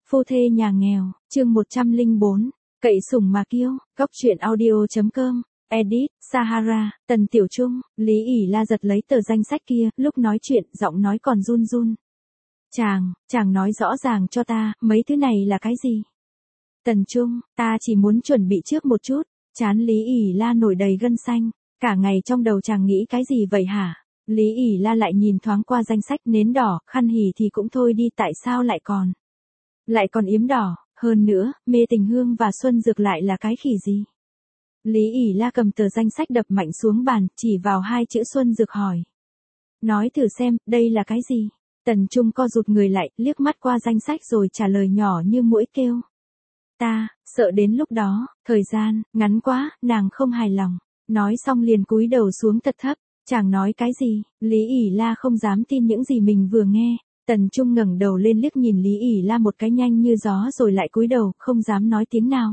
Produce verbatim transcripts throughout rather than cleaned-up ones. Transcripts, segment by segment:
Phu thê nhà nghèo, chương một trăm lẻ bốn, cậy sủng mà kiêu, góc truyện audio.com, edit, Sahara, Tần Tiểu Trung, Lý ỉ La giật lấy tờ danh sách kia, lúc nói chuyện, giọng nói còn run run. Chàng, chàng nói rõ ràng cho ta, mấy thứ này là cái gì? Tần Trung, ta chỉ muốn chuẩn bị trước một chút, chán Lý ỉ La nổi đầy gân xanh, cả ngày trong đầu chàng nghĩ cái gì vậy hả? Lý ỉ La lại nhìn thoáng qua danh sách nến đỏ, khăn hỉ thì cũng thôi đi, tại sao lại còn? Lại còn yếm đỏ, hơn nữa, mê tình hương và xuân dược lại là cái khỉ gì? Lý ỉ La cầm tờ danh sách đập mạnh xuống bàn, chỉ vào hai chữ xuân dược hỏi. Nói thử xem, đây là cái gì? Tần Trung co rụt người lại, liếc mắt qua danh sách rồi trả lời nhỏ như mũi kêu. Ta, sợ đến lúc đó, thời gian, ngắn quá, nàng không hài lòng. Nói xong liền cúi đầu xuống thật thấp, chàng nói cái gì? Lý ỉ La không dám tin những gì mình vừa nghe. Tần Trung ngẩng đầu lên liếc nhìn Lý ỉ La một cái nhanh như gió rồi lại cúi đầu, không dám nói tiếng nào.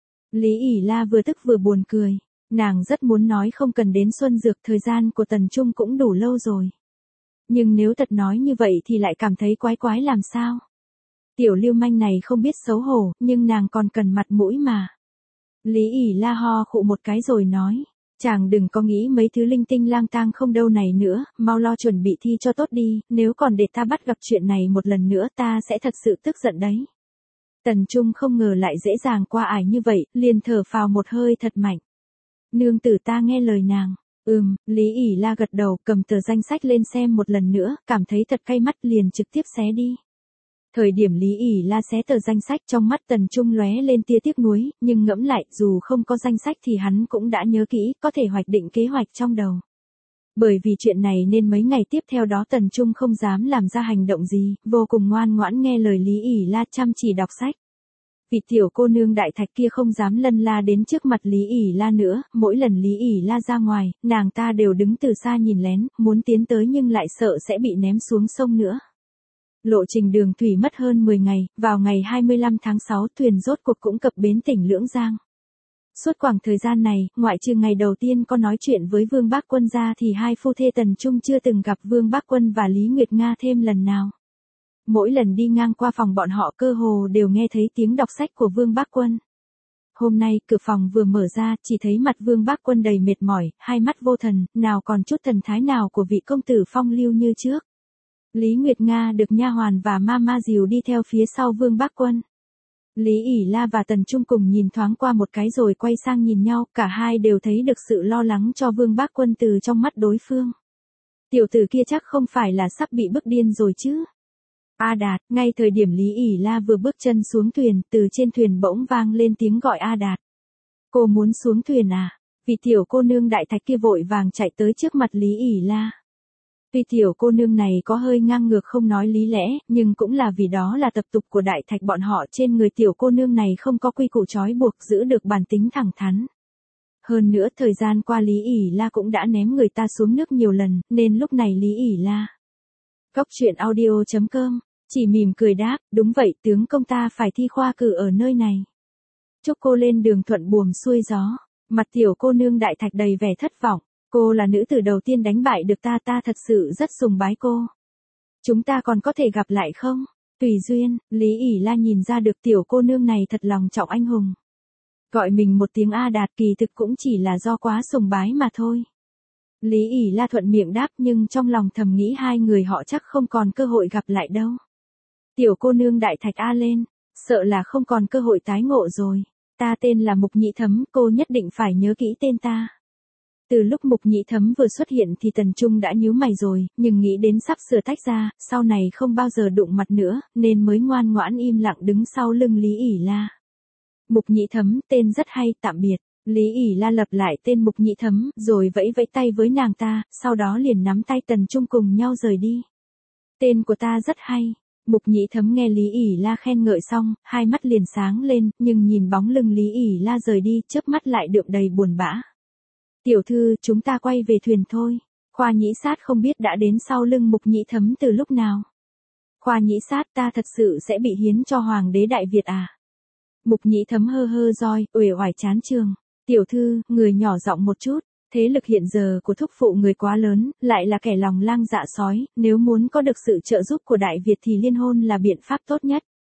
Lý ỉ La vừa tức vừa buồn cười. Nàng rất muốn nói không cần đến xuân dược, thời gian của Tần Trung cũng đủ lâu rồi. Nhưng nếu thật nói như vậy thì lại cảm thấy quái quái làm sao? Tiểu lưu manh này không biết xấu hổ, nhưng nàng còn cần mặt mũi mà. Lý ỉ La ho khụ một cái rồi nói. Chàng đừng có nghĩ mấy thứ linh tinh lang tang không đâu này nữa, mau lo chuẩn bị thi cho tốt đi, nếu còn để ta bắt gặp chuyện này một lần nữa ta sẽ thật sự tức giận đấy. Tần Trung không ngờ lại dễ dàng qua ải như vậy, liền thở phào một hơi thật mạnh. Nương tử ta nghe lời nàng. Ừm, Lý ỉ La gật đầu, cầm tờ danh sách lên xem một lần nữa, cảm thấy thật cay mắt liền trực tiếp xé đi. Thời điểm Lý ỉ La xé tờ danh sách, trong mắt Tần Trung lóe lên tia tiếc nuối, nhưng ngẫm lại, dù không có danh sách thì hắn cũng đã nhớ kỹ, có thể hoạch định kế hoạch trong đầu. Bởi vì chuyện này nên mấy ngày tiếp theo đó Tần Trung không dám làm ra hành động gì, vô cùng ngoan ngoãn nghe lời Lý ỉ La, chăm chỉ đọc sách. Vì tiểu cô nương đại thạch kia không dám lân la đến trước mặt Lý ỉ La nữa, mỗi lần Lý ỉ La ra ngoài, nàng ta đều đứng từ xa nhìn lén, muốn tiến tới nhưng lại sợ sẽ bị ném xuống sông nữa. Lộ trình đường thủy mất hơn mười ngày, vào ngày hai mươi lăm tháng sáu thuyền rốt cuộc cũng cập bến tỉnh Lưỡng Giang. Suốt khoảng thời gian này, ngoại trừ ngày đầu tiên có nói chuyện với Vương Bác Quân ra thì hai phu thê Tần Trung chưa từng gặp Vương Bác Quân và Lý Nguyệt Nga thêm lần nào. Mỗi lần đi ngang qua phòng bọn họ cơ hồ đều nghe thấy tiếng đọc sách của Vương Bác Quân. Hôm nay, cửa phòng vừa mở ra, chỉ thấy mặt Vương Bác Quân đầy mệt mỏi, hai mắt vô thần, nào còn chút thần thái nào của vị công tử phong lưu như trước. Lý Nguyệt Nga được nha hoàn và mama dìu đi theo phía sau Vương Bác Quân. Lý ỉ La và Tần Trung cùng nhìn thoáng qua một cái rồi quay sang nhìn nhau, cả hai đều thấy được sự lo lắng cho Vương Bác Quân từ trong mắt đối phương. Tiểu tử kia chắc không phải là sắp bị bức điên rồi chứ. A Đạt, ngay thời điểm Lý ỉ La vừa bước chân xuống thuyền, từ trên thuyền bỗng vang lên tiếng gọi A Đạt. Cô muốn xuống thuyền à? Vì tiểu cô nương đại thạch kia vội vàng chạy tới trước mặt Lý ỉ La. Tuy tiểu cô nương này có hơi ngang ngược không nói lý lẽ, nhưng cũng là vì đó là tập tục của đại thạch bọn họ, trên người tiểu cô nương này không có quy củ trói buộc, giữ được bản tính thẳng thắn. Hơn nữa thời gian qua Lý ỉ La cũng đã ném người ta xuống nước nhiều lần, nên lúc này Lý ỉ La. Góc truyện audio.com, chỉ mỉm cười đáp, đúng vậy tướng công ta phải thi khoa cử ở nơi này. Chúc cô lên đường thuận buồm xuôi gió. Mặt tiểu cô nương đại thạch đầy vẻ thất vọng. Cô là nữ tử đầu tiên đánh bại được ta, ta thật sự rất sùng bái cô. Chúng ta còn có thể gặp lại không? Tùy duyên. Lý ỉ La nhìn ra được tiểu cô nương này thật lòng trọng anh hùng. Gọi mình một tiếng A Đạt kỳ thực cũng chỉ là do quá sùng bái mà thôi. Lý ỉ La thuận miệng đáp nhưng trong lòng thầm nghĩ hai người họ chắc không còn cơ hội gặp lại đâu. Tiểu cô nương đại thạch A lên, sợ là không còn cơ hội tái ngộ rồi. Ta tên là Mục Nhị Thấm, cô nhất định phải nhớ kỹ tên ta. Từ lúc Mục Nhị Thấm vừa xuất hiện thì Tần Trung đã nhíu mày rồi, nhưng nghĩ đến sắp sửa tách ra, sau này không bao giờ đụng mặt nữa, nên mới ngoan ngoãn im lặng đứng sau lưng Lý ỉ La. Mục Nhị Thấm, tên rất hay, tạm biệt. Lý ỉ La lặp lại tên Mục Nhị Thấm, rồi vẫy vẫy tay với nàng ta, sau đó liền nắm tay Tần Trung cùng nhau rời đi. Tên của ta rất hay. Mục Nhị Thấm nghe Lý ỉ La khen ngợi xong, hai mắt liền sáng lên, nhưng nhìn bóng lưng Lý ỉ La rời đi, chớp mắt lại đượm đầy buồn bã. Tiểu thư, chúng ta quay về thuyền thôi. Khoa Nhĩ Sát không biết đã đến sau lưng Mục Nhị Thấm từ lúc nào. Khoa Nhĩ Sát, ta thật sự sẽ bị hiến cho Hoàng đế Đại Việt à? Mục Nhị Thấm hơ hơ roi, uể oải chán trường. Tiểu thư, người nhỏ giọng một chút. Thế lực hiện giờ của thúc phụ người quá lớn, lại là kẻ lòng lang dạ sói, nếu muốn có được sự trợ giúp của Đại Việt thì liên hôn là biện pháp tốt nhất.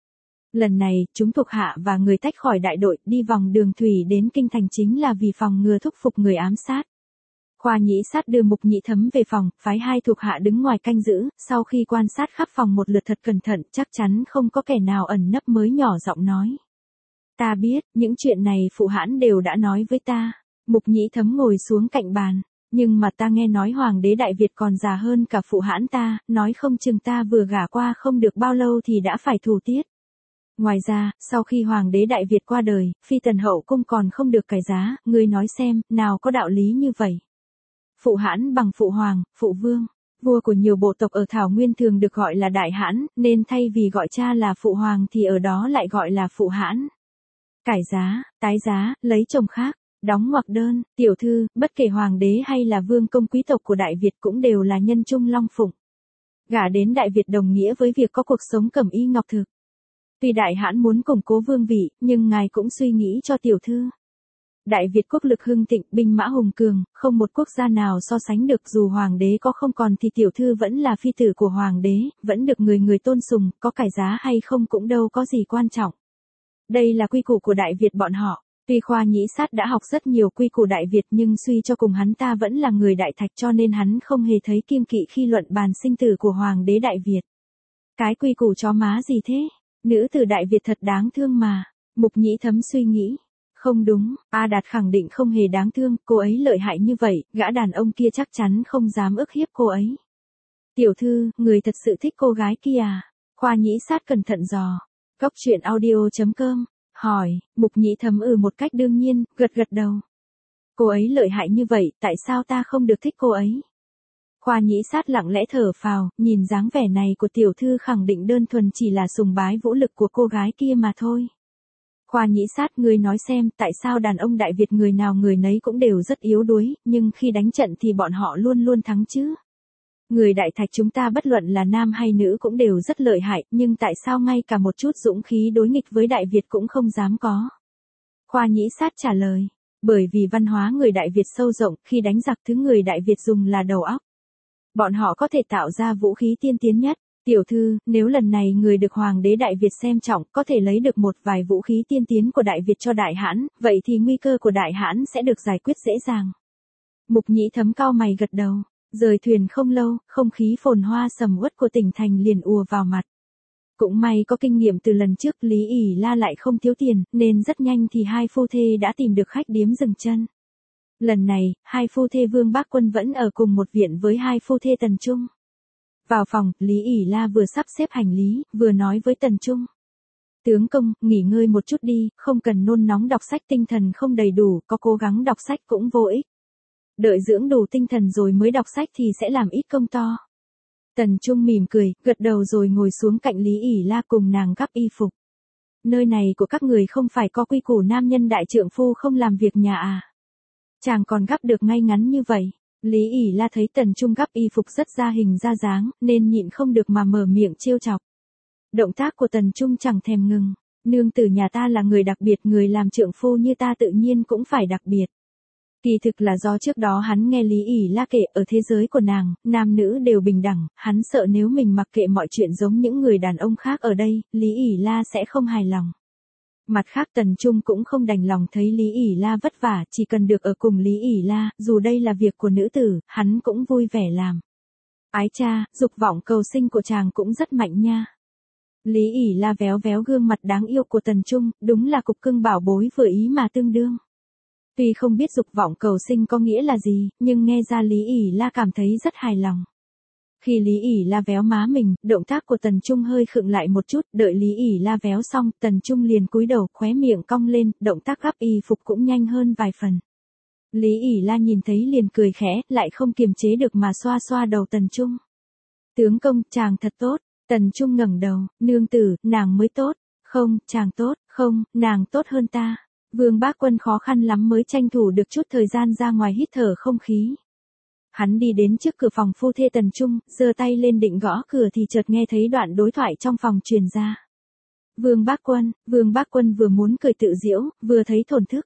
Lần này, chúng thuộc hạ và người tách khỏi đại đội, đi vòng đường thủy đến kinh thành chính là vì phòng ngừa thúc phục người ám sát. Khoa nhĩ sát đưa Mục Nhị Thấm về phòng, phái hai thuộc hạ đứng ngoài canh giữ, sau khi quan sát khắp phòng một lượt thật cẩn thận, chắc chắn không có kẻ nào ẩn nấp mới nhỏ giọng nói. Ta biết, những chuyện này phụ hãn đều đã nói với ta. Mục Nhị Thấm ngồi xuống cạnh bàn. Nhưng mà ta nghe nói Hoàng đế Đại Việt còn già hơn cả phụ hãn ta, nói không chừng ta vừa gả qua không được bao lâu thì đã phải thủ tiết. Ngoài ra, sau khi Hoàng đế Đại Việt qua đời, phi tần hậu cung còn không được cải giá, ngươi nói xem, nào có đạo lý như vậy. Phụ hãn bằng phụ hoàng, phụ vương. Vua của nhiều bộ tộc ở Thảo Nguyên thường được gọi là đại hãn, nên thay vì gọi cha là phụ hoàng thì ở đó lại gọi là phụ hãn. Cải giá, tái giá, lấy chồng khác, đóng ngoặc đơn, tiểu thư, bất kể hoàng đế hay là vương công quý tộc của Đại Việt cũng đều là nhân trung long phụng. Gả đến Đại Việt đồng nghĩa với việc có cuộc sống cẩm y ngọc thực. Tuy đại hãn muốn củng cố vương vị, nhưng ngài cũng suy nghĩ cho tiểu thư. Đại Việt quốc lực hưng thịnh, binh mã hùng cường, không một quốc gia nào so sánh được, dù hoàng đế có không còn thì tiểu thư vẫn là phi tử của hoàng đế, vẫn được người người tôn sùng, có cải giá hay không cũng đâu có gì quan trọng. Đây là quy củ của Đại Việt bọn họ. Tuy Khoa Nhĩ Sát đã học rất nhiều quy củ Đại Việt nhưng suy cho cùng hắn ta vẫn là người Đại Thạch cho nên hắn không hề thấy kiêng kỵ khi luận bàn sinh tử của hoàng đế Đại Việt. Cái quy củ chó má gì thế? Nữ tử Đại Việt thật đáng thương mà. Mục Nhĩ Thấm suy nghĩ. Không đúng, A Đạt khẳng định không hề đáng thương, cô ấy lợi hại như vậy, gã đàn ông kia chắc chắn không dám ức hiếp cô ấy. Tiểu thư, người thật sự thích cô gái kia à? Khoa Nhĩ Sát cẩn thận dò. Góc truyện audio chấm com, hỏi, Mục Nhĩ Thấm ừ một cách đương nhiên, gật gật đầu. Cô ấy lợi hại như vậy, tại sao ta không được thích cô ấy? Khoa Nhĩ Sát lặng lẽ thở phào, nhìn dáng vẻ này của tiểu thư khẳng định đơn thuần chỉ là sùng bái vũ lực của cô gái kia mà thôi. Khoa Nhĩ Sát, ngươi nói xem, tại sao đàn ông Đại Việt người nào người nấy cũng đều rất yếu đuối, nhưng khi đánh trận thì bọn họ luôn luôn thắng chứ? Người Đại Thạch chúng ta bất luận là nam hay nữ cũng đều rất lợi hại, nhưng tại sao ngay cả một chút dũng khí đối nghịch với Đại Việt cũng không dám có? Khoa Nhĩ Sát trả lời, bởi vì văn hóa người Đại Việt sâu rộng, khi đánh giặc thứ người Đại Việt dùng là đầu óc. Bọn họ có thể tạo ra vũ khí tiên tiến nhất. Tiểu thư, nếu lần này người được Hoàng đế Đại Việt xem trọng, có thể lấy được một vài vũ khí tiên tiến của Đại Việt cho Đại Hãn, vậy thì nguy cơ của Đại Hãn sẽ được giải quyết dễ dàng. Mục Nhĩ Thấm cau mày gật đầu, rời thuyền không lâu, không khí phồn hoa sầm uất của tỉnh thành liền ùa vào mặt. Cũng may có kinh nghiệm từ lần trước, Lý ỉ La lại không thiếu tiền, nên rất nhanh thì hai phu thê đã tìm được khách điếm dừng chân. Lần này, hai phu thê Vương Bác Quân vẫn ở cùng một viện với hai phu thê Tần Trung. Vào phòng, Lý ỉ La vừa sắp xếp hành lý, vừa nói với Tần Trung. Tướng công, nghỉ ngơi một chút đi, không cần nôn nóng đọc sách, tinh thần không đầy đủ, có cố gắng đọc sách cũng vô ích. Đợi dưỡng đủ tinh thần rồi mới đọc sách thì sẽ làm ít công to. Tần Trung mỉm cười, gật đầu rồi ngồi xuống cạnh Lý ỉ La cùng nàng gắp y phục. Nơi này của các người không phải có quy củ nam nhân đại trượng phu không làm việc nhà à? Chàng còn gắp được ngay ngắn như vậy. Lý ỉ La thấy Tần Trung gắp y phục rất ra hình ra dáng, nên nhịn không được mà mở miệng trêu chọc. Động tác của Tần Trung chẳng thèm ngừng. Nương tử nhà ta là người đặc biệt, người làm trượng phu như ta tự nhiên cũng phải đặc biệt. Kỳ thực là do trước đó hắn nghe Lý ỉ La kể, ở thế giới của nàng, nam nữ đều bình đẳng, hắn sợ nếu mình mặc kệ mọi chuyện giống những người đàn ông khác ở đây, Lý ỉ La sẽ không hài lòng. Mặt khác Tần Trung cũng không đành lòng thấy Lý ỉ La vất vả, chỉ cần được ở cùng Lý ỉ La, dù đây là việc của nữ tử, hắn cũng vui vẻ làm. Ái cha, dục vọng cầu sinh của chàng cũng rất mạnh nha. Lý ỉ La véo véo gương mặt đáng yêu của Tần Trung, đúng là cục cưng bảo bối vừa ý mà tương đương. Tuy không biết dục vọng cầu sinh có nghĩa là gì, nhưng nghe ra Lý ỉ La cảm thấy rất hài lòng. Khi Lý ỉ La véo má mình, động tác của Tần Trung hơi khựng lại một chút, đợi Lý ỉ La véo xong, Tần Trung liền cúi đầu, khóe miệng cong lên, động tác gắp y phục cũng nhanh hơn vài phần. Lý ỉ La nhìn thấy liền cười khẽ, lại không kiềm chế được mà xoa xoa đầu Tần Trung. Tướng công, chàng thật tốt. Tần Trung ngẩng đầu, nương tử, nàng mới tốt. Không, chàng tốt, không, nàng tốt hơn ta. Vương Bác Quân khó khăn lắm mới tranh thủ được chút thời gian ra ngoài hít thở không khí. Hắn đi đến trước cửa phòng phu thê Tần Trung, giơ tay lên định gõ cửa thì chợt nghe thấy đoạn đối thoại trong phòng truyền ra. Vương Bác Quân, Vương Bác Quân vừa muốn cười tự giễu, vừa thấy thổn thức.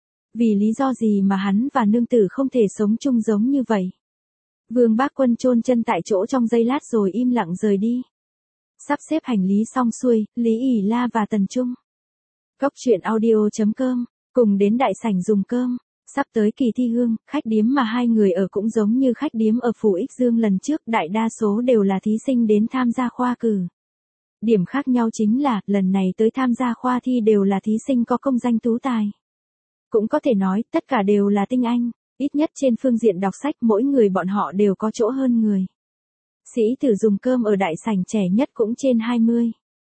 Vì lý do gì mà hắn và nương tử không thể sống chung giống như vậy? Vương Bác Quân chôn chân tại chỗ trong giây lát rồi im lặng rời đi. Sắp xếp hành lý xong xuôi, Lý ỉ La và Tần Trung. Cốc truyện audio chấm com, cùng đến đại sảnh dùng cơm. Sắp tới kỳ thi hương, khách điếm mà hai người ở cũng giống như khách điếm ở Phủ Ích Dương lần trước, đại đa số đều là thí sinh đến tham gia khoa cử. Điểm khác nhau chính là, lần này tới tham gia khoa thi đều là thí sinh có công danh tú tài. Cũng có thể nói, tất cả đều là tinh anh, ít nhất trên phương diện đọc sách mỗi người bọn họ đều có chỗ hơn người. Sĩ tử dùng cơm ở đại sảnh trẻ nhất cũng trên hai mươi.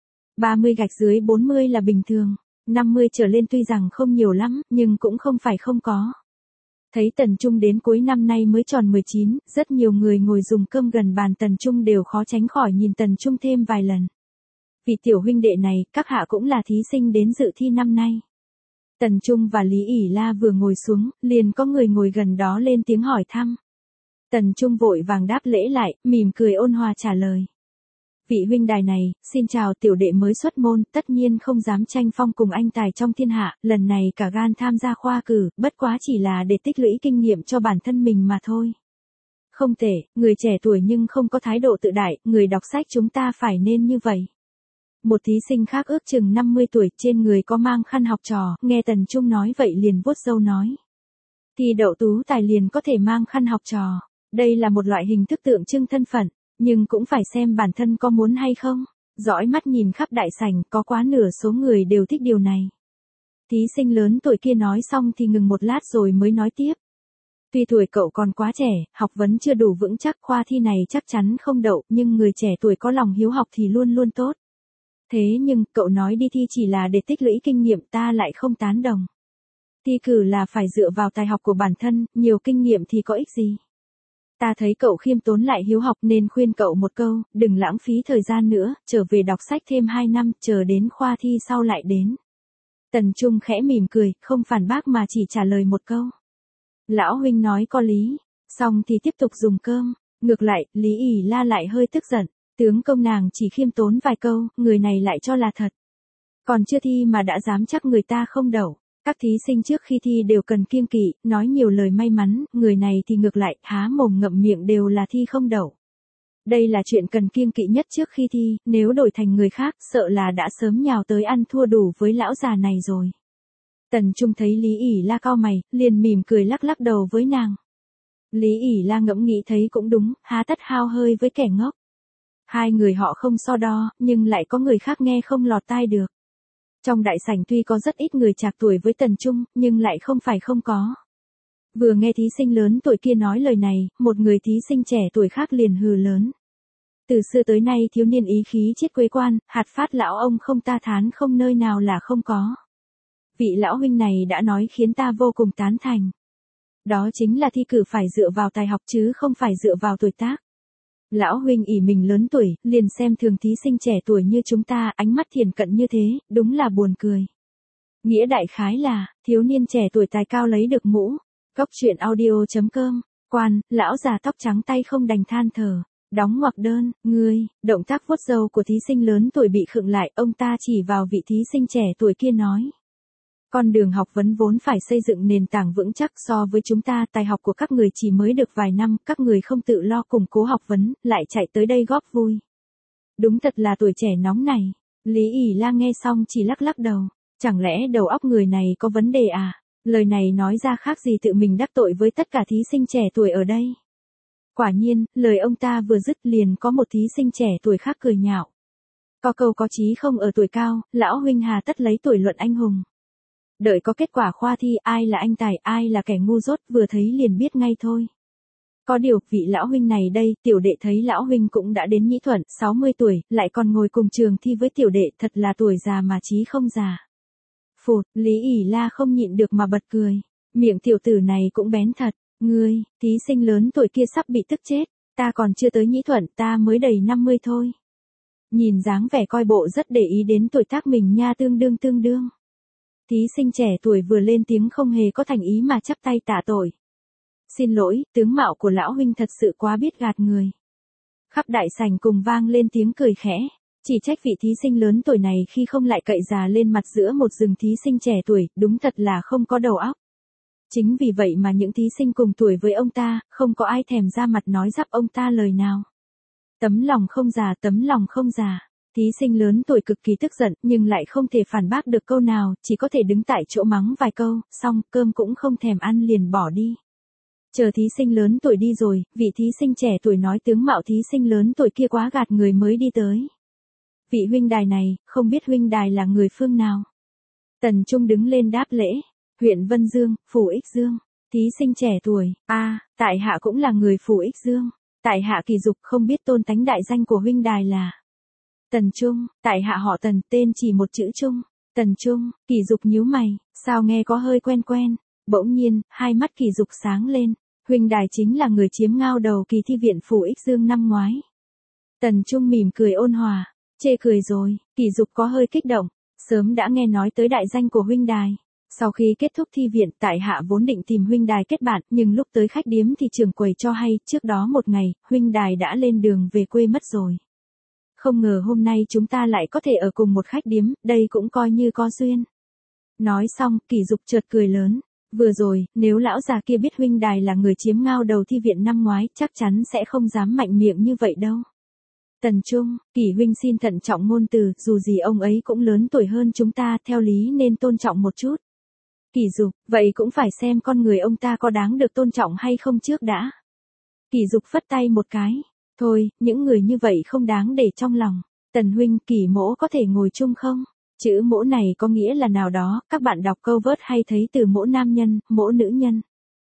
ba mươi gạch dưới bốn mươi là bình thường, năm mươi trở lên tuy rằng không nhiều lắm, nhưng cũng không phải không có. Thấy Tần Trung đến cuối năm nay mới tròn mười chín, rất nhiều người ngồi dùng cơm gần bàn Tần Trung đều khó tránh khỏi nhìn Tần Trung thêm vài lần. Vì tiểu huynh đệ này, các hạ cũng là thí sinh đến dự thi năm nay. Tần Trung và Lý ỉ La vừa ngồi xuống, liền có người ngồi gần đó lên tiếng hỏi thăm. Tần Trung vội vàng đáp lễ lại, mỉm cười ôn hòa trả lời. Vị huynh đài này, xin chào, tiểu đệ mới xuất môn, tất nhiên không dám tranh phong cùng anh tài trong thiên hạ, lần này cả gan tham gia khoa cử, bất quá chỉ là để tích lũy kinh nghiệm cho bản thân mình mà thôi. Không tệ, người trẻ tuổi nhưng không có thái độ tự đại, người đọc sách chúng ta phải nên như vậy. Một thí sinh khác ước chừng năm mươi tuổi, trên người có mang khăn học trò, nghe Tần Trung nói vậy liền vuốt râu nói. Thi đậu tú tài liền có thể mang khăn học trò, đây là một loại hình thức tượng trưng thân phận, nhưng cũng phải xem bản thân có muốn hay không. Dõi mắt nhìn khắp đại sảnh, có quá nửa số người đều thích điều này. Thí sinh lớn tuổi kia nói xong thì ngừng một lát rồi mới nói tiếp. Tuy tuổi cậu còn quá trẻ, học vấn chưa đủ vững chắc, khoa thi này chắc chắn không đậu, nhưng người trẻ tuổi có lòng hiếu học thì luôn luôn tốt. Thế nhưng, cậu nói đi thi chỉ là để tích lũy kinh nghiệm, ta lại không tán đồng. Thi cử là phải dựa vào tài học của bản thân, nhiều kinh nghiệm thì có ích gì. Ta thấy cậu khiêm tốn lại hiếu học nên khuyên cậu một câu, đừng lãng phí thời gian nữa, trở về đọc sách thêm hai năm, chờ đến khoa thi sau lại đến. Tần Trung khẽ mỉm cười, không phản bác mà chỉ trả lời một câu. Lão huynh nói có lý, xong thì tiếp tục dùng cơm, ngược lại, Lý ỉ La lại hơi tức giận. Tướng công nàng chỉ khiêm tốn vài câu, người này lại cho là thật. Còn chưa thi mà đã dám chắc người ta không đậu. Các thí sinh trước khi thi đều cần kiêng kỵ, nói nhiều lời may mắn, người này thì ngược lại, há mồm ngậm miệng đều là thi không đậu. Đây là chuyện cần kiêng kỵ nhất trước khi thi, nếu đổi thành người khác, sợ là đã sớm nhào tới ăn thua đủ với lão già này rồi. Tần Trung thấy Lý ỉ La cau mày, liền mỉm cười lắc lắc đầu với nàng. Lý ỉ La ngẫm nghĩ thấy cũng đúng, há tất hao hơi với kẻ ngốc. Hai người họ không so đo, nhưng lại có người khác nghe không lọt tai được. Trong đại sảnh tuy có rất ít người trạc tuổi với Tần Trung, nhưng lại không phải không có. Vừa nghe thí sinh lớn tuổi kia nói lời này, một người thí sinh trẻ tuổi khác liền hừ lớn. Từ xưa tới nay thiếu niên ý khí chết quê quan, hạt phát lão ông không ta thán không nơi nào là không có. Vị lão huynh này đã nói khiến ta vô cùng tán thành. Đó chính là thi cử phải dựa vào tài học chứ không phải dựa vào tuổi tác. Lão huynh ỷ mình lớn tuổi, liền xem thường thí sinh trẻ tuổi như chúng ta, ánh mắt thiển cận như thế, đúng là buồn cười. Nghĩa đại khái là, thiếu niên trẻ tuổi tài cao lấy được mũ. Cốc truyện audio chấm com, quan, lão già tóc trắng tay không đành than thở. Đóng ngoặc đơn, ngươi, động tác vuốt râu của thí sinh lớn tuổi bị khựng lại, ông ta chỉ vào vị thí sinh trẻ tuổi kia nói. Con đường học vấn vốn phải xây dựng nền tảng vững chắc, so với chúng ta, tài học của các người chỉ mới được vài năm, các người không tự lo củng cố học vấn, lại chạy tới đây góp vui. Đúng thật là tuổi trẻ nóng này. Lý ỉ La nghe xong chỉ lắc lắc đầu. Chẳng lẽ đầu óc người này có vấn đề à? Lời này nói ra khác gì tự mình đắc tội với tất cả thí sinh trẻ tuổi ở đây. Quả nhiên, lời ông ta vừa dứt liền có một thí sinh trẻ tuổi khác cười nhạo. Có câu có chí không ở tuổi cao, lão huynh hà tất lấy tuổi luận anh hùng. Đợi có kết quả khoa thi, ai là anh tài, ai là kẻ ngu dốt, vừa thấy liền biết ngay thôi. Có điều, vị lão huynh này đây, tiểu đệ thấy lão huynh cũng đã đến Nhĩ Thuận, sáu mươi tuổi, lại còn ngồi cùng trường thi với tiểu đệ, thật là tuổi già mà chí không già. Phụt, Lý ỉ La không nhịn được mà bật cười. Miệng tiểu tử này cũng bén thật. Ngươi, thí sinh lớn tuổi kia sắp bị tức chết. Ta còn chưa tới Nhĩ Thuận, ta mới đầy năm mươi thôi. Nhìn dáng vẻ coi bộ rất để ý đến tuổi tác mình nha, tương đương tương đương. Thí sinh trẻ tuổi vừa lên tiếng không hề có thành ý mà chắp tay tạ tội. Xin lỗi, tướng mạo của lão huynh thật sự quá biết gạt người. Khắp đại sảnh cùng vang lên tiếng cười khẽ. Chỉ trách vị thí sinh lớn tuổi này khi không lại cậy già lên mặt giữa một rừng thí sinh trẻ tuổi, đúng thật là không có đầu óc. Chính vì vậy mà những thí sinh cùng tuổi với ông ta, không có ai thèm ra mặt nói giáp ông ta lời nào. Tấm lòng không già, tấm lòng không già. Thí sinh lớn tuổi cực kỳ tức giận nhưng lại không thể phản bác được câu nào, chỉ có thể đứng tại chỗ mắng vài câu, xong cơm cũng không thèm ăn liền bỏ đi. Chờ thí sinh lớn tuổi đi rồi, vị thí sinh trẻ tuổi nói tướng mạo thí sinh lớn tuổi kia quá gạt người mới đi tới. Vị huynh đài này, không biết huynh đài là người phương nào? Tần Trung đứng lên đáp lễ, huyện Vân Dương, phủ Ích Dương. Thí sinh trẻ tuổi, a à, tại hạ cũng là người phủ Ích Dương. Tại hạ Kỳ Dục, không biết tôn tánh đại danh của huynh đài là. Tần Trung, tại hạ họ Tần, tên chỉ một chữ Trung. Tần Trung, Kỳ Dục nhíu mày, sao nghe có hơi quen quen. Bỗng nhiên, hai mắt Kỳ Dục sáng lên, huynh đài chính là người chiếm ngao đầu kỳ thi viện phủ Ích Dương năm ngoái. Tần Trung mỉm cười ôn hòa, chê cười rồi, Kỳ Dục có hơi kích động, sớm đã nghe nói tới đại danh của huynh đài. Sau khi kết thúc thi viện, tại hạ vốn định tìm huynh đài kết bạn, nhưng lúc tới khách điếm thì trưởng quầy cho hay, trước đó một ngày, huynh đài đã lên đường về quê mất rồi. Không ngờ hôm nay chúng ta lại có thể ở cùng một khách điếm, đây cũng coi như có duyên. Nói xong, Kỳ Dục chợt cười lớn. Vừa rồi, nếu lão già kia biết huynh đài là người chiếm ngao đầu thi viện năm ngoái, chắc chắn sẽ không dám mạnh miệng như vậy đâu. Tần Trung, Kỳ huynh xin thận trọng ngôn từ, dù gì ông ấy cũng lớn tuổi hơn chúng ta, theo lý nên tôn trọng một chút. Kỳ Dục, vậy cũng phải xem con người ông ta có đáng được tôn trọng hay không trước đã. Kỳ Dục phất tay một cái, thôi, những người như vậy không đáng để trong lòng. Tần huynh, Kỳ mỗ có thể ngồi chung không? Chữ mỗ này có nghĩa là nào đó, các bạn đọc câu vớt hay thấy từ mỗ nam nhân, mỗ nữ nhân.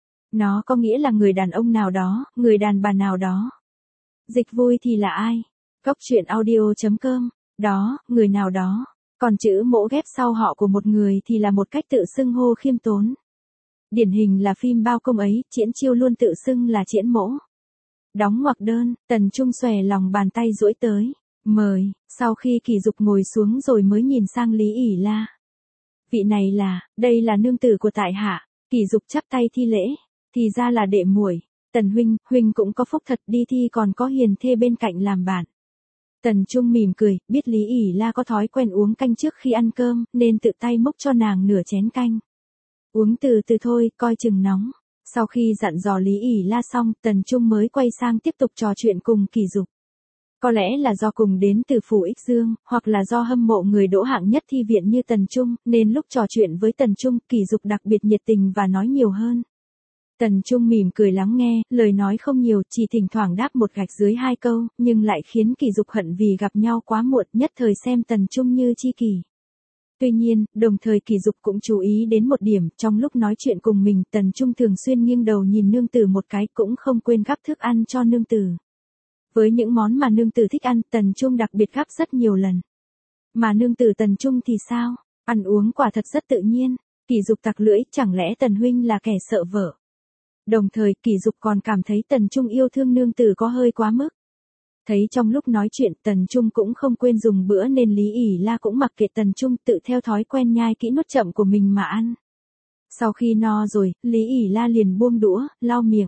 Nó có nghĩa là người đàn ông nào đó, người đàn bà nào đó. Dịch vui thì là ai? Góc truyện audio chấm com, đó, người nào đó. Còn chữ mỗ ghép sau họ của một người thì là một cách tự xưng hô khiêm tốn. Điển hình là phim bao công ấy, Triển Chiêu luôn tự xưng là Triển mỗ. Đóng ngoặc đơn, Tần Trung xòe lòng bàn tay duỗi tới. Mời, sau khi Kỳ Dục ngồi xuống rồi mới nhìn sang Lý ỉ La. Vị này là, đây là nương tử của tại hạ. Kỳ Dục chắp tay thi lễ, thì ra là đệ muội. Tần huynh, huynh cũng có phúc thật, đi thi còn có hiền thê bên cạnh làm bạn. Tần Trung mỉm cười, biết Lý ỉ La có thói quen uống canh trước khi ăn cơm, nên tự tay múc cho nàng nửa chén canh. Uống từ từ thôi, coi chừng nóng. Sau khi dặn dò Lý ỉ La xong, Tần Trung mới quay sang tiếp tục trò chuyện cùng Kỳ Dục. Có lẽ là do cùng đến từ phủ Ích Dương, hoặc là do hâm mộ người đỗ hạng nhất thi viện như Tần Trung, nên lúc trò chuyện với Tần Trung, Kỳ Dục đặc biệt nhiệt tình và nói nhiều hơn. Tần Trung mỉm cười lắng nghe, lời nói không nhiều, chỉ thỉnh thoảng đáp một gạch dưới hai câu, nhưng lại khiến Kỳ Dục hận vì gặp nhau quá muộn, nhất thời xem Tần Trung như tri kỷ. Tuy nhiên, đồng thời Kỳ Dục cũng chú ý đến một điểm, trong lúc nói chuyện cùng mình, Tần Trung thường xuyên nghiêng đầu nhìn nương tử một cái, cũng không quên gắp thức ăn cho nương tử. Với những món mà nương tử thích ăn, Tần Trung đặc biệt gắp rất nhiều lần. Mà nương tử Tần Trung thì sao? Ăn uống quả thật rất tự nhiên. Kỳ Dục tặc lưỡi, chẳng lẽ Tần huynh là kẻ sợ vợ? Đồng thời, Kỳ Dục còn cảm thấy Tần Trung yêu thương nương tử có hơi quá mức. Thấy trong lúc nói chuyện, Tần Trung cũng không quên dùng bữa nên Lý ỉ La cũng mặc kệ Tần Trung, tự theo thói quen nhai kỹ nuốt chậm của mình mà ăn. Sau khi no rồi, Lý ỉ La liền buông đũa, lau miệng.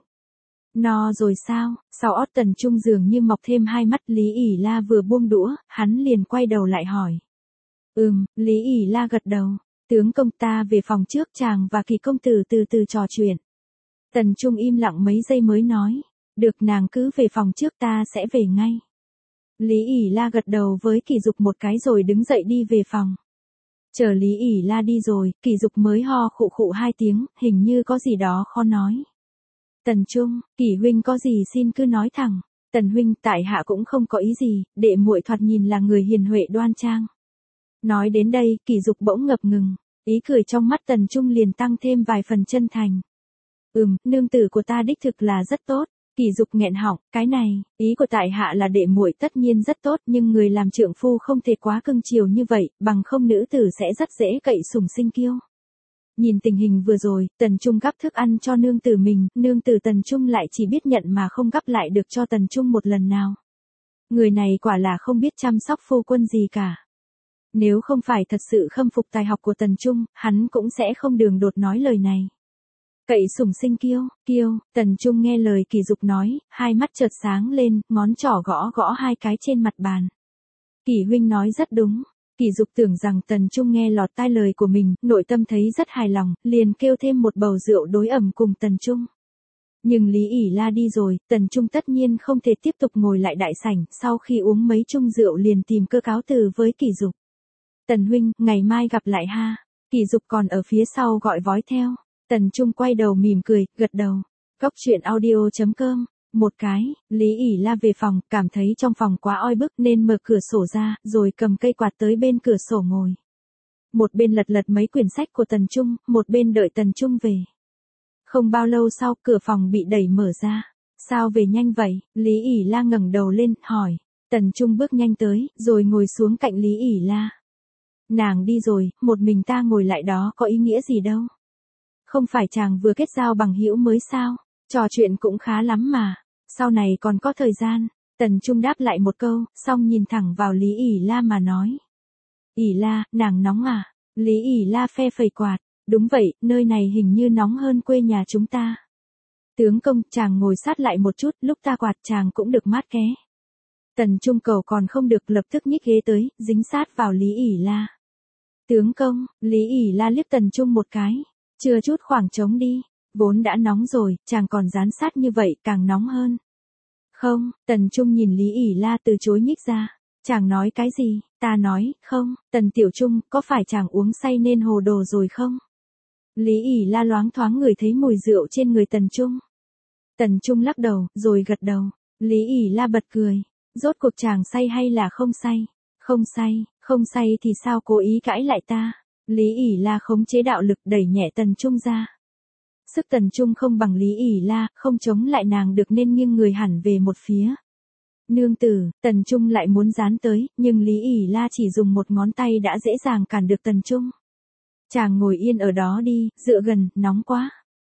No rồi sao? Sau ót Tần Trung dường như mọc thêm hai mắt. Lý ỉ La vừa buông đũa, hắn liền quay đầu lại hỏi. Ừm, Lý ỉ La gật đầu. Tướng công, ta về phòng trước, chàng và Kỳ công tử từ từ trò chuyện. Tần Trung im lặng mấy giây mới nói. Được, nàng cứ về phòng trước, ta sẽ về ngay. Lý ỉ La gật đầu với Kỳ Dục một cái rồi đứng dậy đi về phòng. Chờ Lý ỉ La đi rồi, Kỳ Dục mới ho khụ khụ hai tiếng, hình như có gì đó khó nói. Tần Trung, Kỳ huynh có gì xin cứ nói thẳng. Tần huynh, tại hạ cũng không có ý gì, đệ muội thoạt nhìn là người hiền huệ đoan trang. Nói đến đây, Kỳ Dục bỗng ngập ngừng, ý cười trong mắt Tần Trung liền tăng thêm vài phần chân thành. Ừm, nương tử của ta đích thực là rất tốt. Kỳ Dục nghẹn họng, cái này, ý của tại hạ là đệ muội tất nhiên rất tốt, nhưng người làm trượng phu không thể quá cưng chiều như vậy, bằng không nữ tử sẽ rất dễ cậy sủng sinh kiêu. Nhìn tình hình vừa rồi, Tần Trung gắp thức ăn cho nương tử mình, nương tử Tần Trung lại chỉ biết nhận mà không gắp lại được cho Tần Trung một lần nào. Người này quả là không biết chăm sóc phu quân gì cả. Nếu không phải thật sự khâm phục tài học của Tần Trung, hắn cũng sẽ không đường đột nói lời này. Cậy sủng sinh kiêu, kiêu, Tần Trung nghe lời Kỳ Dục nói, hai mắt chợt sáng lên, ngón trỏ gõ gõ hai cái trên mặt bàn. Kỳ huynh nói rất đúng. Kỳ Dục tưởng rằng Tần Trung nghe lọt tai lời của mình, nội tâm thấy rất hài lòng, liền kêu thêm một bầu rượu đối ẩm cùng Tần Trung. Nhưng Lý ỉ La đi rồi, Tần Trung tất nhiên không thể tiếp tục ngồi lại đại sảnh, sau khi uống mấy chung rượu liền tìm cơ cáo từ với Kỳ Dục. Tần huynh, ngày mai gặp lại ha. Kỳ Dục còn ở phía sau gọi vói theo. Tần Trung quay đầu mỉm cười, gật đầu. Góc truyện audio.com. Một cái, Lý ỉ La về phòng, cảm thấy trong phòng quá oi bức nên mở cửa sổ ra, rồi cầm cây quạt tới bên cửa sổ ngồi. Một bên lật lật mấy quyển sách của Tần Trung, một bên đợi Tần Trung về. Không bao lâu sau, cửa phòng bị đẩy mở ra. Sao về nhanh vậy? Lý ỉ La ngẩng đầu lên, hỏi. Tần Trung bước nhanh tới, rồi ngồi xuống cạnh Lý ỉ La. Nàng đi rồi, một mình ta ngồi lại đó có ý nghĩa gì đâu. Không phải chàng vừa kết giao bằng hữu mới sao? Trò chuyện cũng khá lắm mà. Sau này còn có thời gian. Tần Trung đáp lại một câu, xong nhìn thẳng vào Lý ỉ La mà nói. ỉ La, nàng nóng à? Lý ỉ La phe phẩy quạt. Đúng vậy, nơi này hình như nóng hơn quê nhà chúng ta. Tướng công, chàng ngồi sát lại một chút, lúc ta quạt chàng cũng được mát ké. Tần Trung cầu còn không được, lập tức nhích ghế tới, dính sát vào Lý ỉ La. Tướng công, Lý ỉ La liếc Tần Trung một cái. Chưa chút khoảng trống đi. Vốn đã nóng rồi, chàng còn dán sát như vậy càng nóng hơn. Không, Tần Trung nhìn Lý ỉ La từ chối nhích ra. Chàng nói cái gì? Ta nói, không, Tần Tiểu Trung, có phải chàng uống say nên hồ đồ rồi không? Lý ỉ La loáng thoáng ngửi thấy mùi rượu trên người Tần Trung. Tần Trung lắc đầu, rồi gật đầu. Lý ỉ La bật cười. Rốt cuộc chàng say hay là không say? Không say, không say thì sao cố ý cãi lại ta? Lý ỉ La khống chế đạo lực đẩy nhẹ Tần Trung ra. Sức Tần Trung không bằng Lý ỉ La, không chống lại nàng được nên nghiêng người hẳn về một phía. Nương tử, Tần Trung lại muốn dán tới, nhưng Lý ỉ La chỉ dùng một ngón tay đã dễ dàng cản được Tần Trung. Chàng ngồi yên ở đó đi, dựa gần, nóng quá.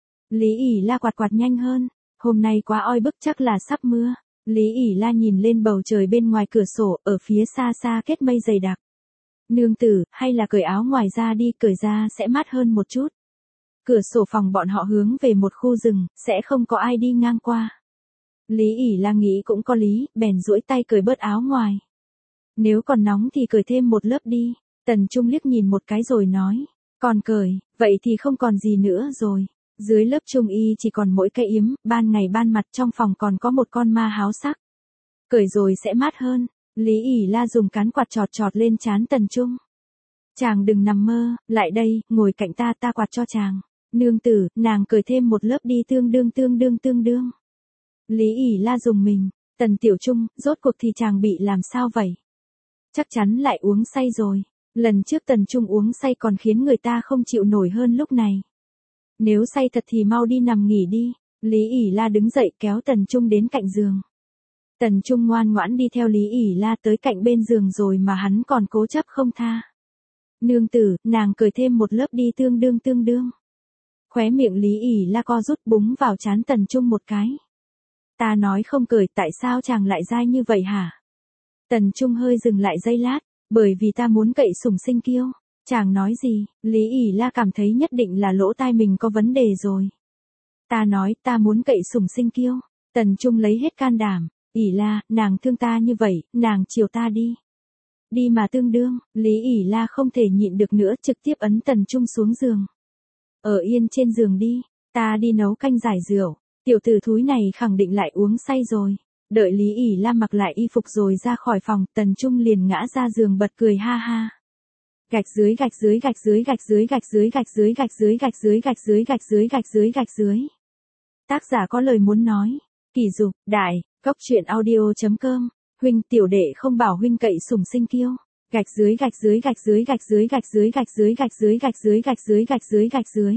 Lý ỉ La quạt quạt nhanh hơn. Hôm nay quá oi bức chắc là sắp mưa. Lý ỉ La nhìn lên bầu trời bên ngoài cửa sổ, ở phía xa xa kết mây dày đặc. Nương tử, hay là cởi áo ngoài ra đi, cởi ra sẽ mát hơn một chút. Cửa sổ phòng bọn họ hướng về một khu rừng, sẽ không có ai đi ngang qua. Lý ỉ La nghĩ cũng có lý, bèn duỗi tay cởi bớt áo ngoài. Nếu còn nóng thì cởi thêm một lớp đi. Tần Trung liếc nhìn một cái rồi nói. Còn cởi, vậy thì không còn gì nữa rồi. Dưới lớp trung y chỉ còn mỗi cái yếm, ban ngày ban mặt trong phòng còn có một con ma háo sắc. Cởi rồi sẽ mát hơn. Lý ỉ La dùng cán quạt chọt chọt lên trán Tần Trung. Chàng đừng nằm mơ, lại đây, ngồi cạnh ta, ta quạt cho chàng. Nương tử, nàng cởi thêm một lớp đi, tương đương tương đương tương đương. Lý ỉ La dùng mình. Tần Tiểu Trung, rốt cuộc thì chàng bị làm sao vậy? Chắc chắn lại uống say rồi. Lần trước Tần Trung uống say còn khiến người ta không chịu nổi hơn lúc này. Nếu say thật thì mau đi nằm nghỉ đi. Lý ỉ La đứng dậy kéo Tần Trung đến cạnh giường. Tần Trung ngoan ngoãn đi theo Lý ỉ La tới cạnh bên giường rồi mà hắn còn cố chấp không tha. Nương tử, nàng cởi thêm một lớp đi, tương đương tương đương. Khóe miệng Lý ỉ La co rút, búng vào trán Tần Trung một cái. Ta nói không cởi, tại sao chàng lại dai như vậy hả? Tần Trung hơi dừng lại giây lát, bởi vì ta muốn cậy sủng sinh kiêu. Chàng nói gì? Lý ỉ La cảm thấy nhất định là lỗ tai mình có vấn đề rồi. Ta nói ta muốn cậy sủng sinh kiêu. Tần Trung lấy hết can đảm. ỉ La, nàng thương ta như vậy, nàng chiều ta đi. Đi mà tương đương. Lý ỉ La không thể nhịn được nữa, trực tiếp ấn Tần Trung xuống giường. Ở yên trên giường đi, ta đi nấu canh giải rượu. Tiểu tử thúi này khẳng định lại uống say rồi. Đợi Lý ỉ La mặc lại y phục rồi ra khỏi phòng, Tần Trung liền ngã ra giường bật cười ha ha. Gạch dưới gạch dưới gạch dưới gạch dưới gạch dưới gạch dưới gạch dưới gạch dưới gạch dưới gạch dưới gạch dưới gạch dưới. Tác giả có lời muốn nói. Kỳ Dục, đại, góc truyện audio.com. Huynh tiểu đệ không bảo huynh cậy sủng sinh kiêu. Gạch dưới gạch dưới gạch dưới gạch dưới gạch dưới gạch dưới gạch dưới gạch dưới gạch dưới gạch dưới gạch dưới.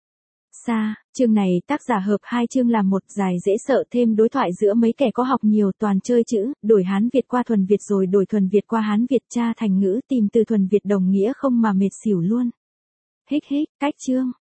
Xa, chương này tác giả hợp hai chương làm một, dài dễ sợ, thêm đối thoại giữa mấy kẻ có học nhiều, toàn chơi chữ, đổi Hán Việt qua thuần Việt rồi đổi thuần Việt qua Hán Việt, tra thành ngữ, tìm từ thuần Việt đồng nghĩa không mà mệt xỉu luôn. Hích hích, cách chương.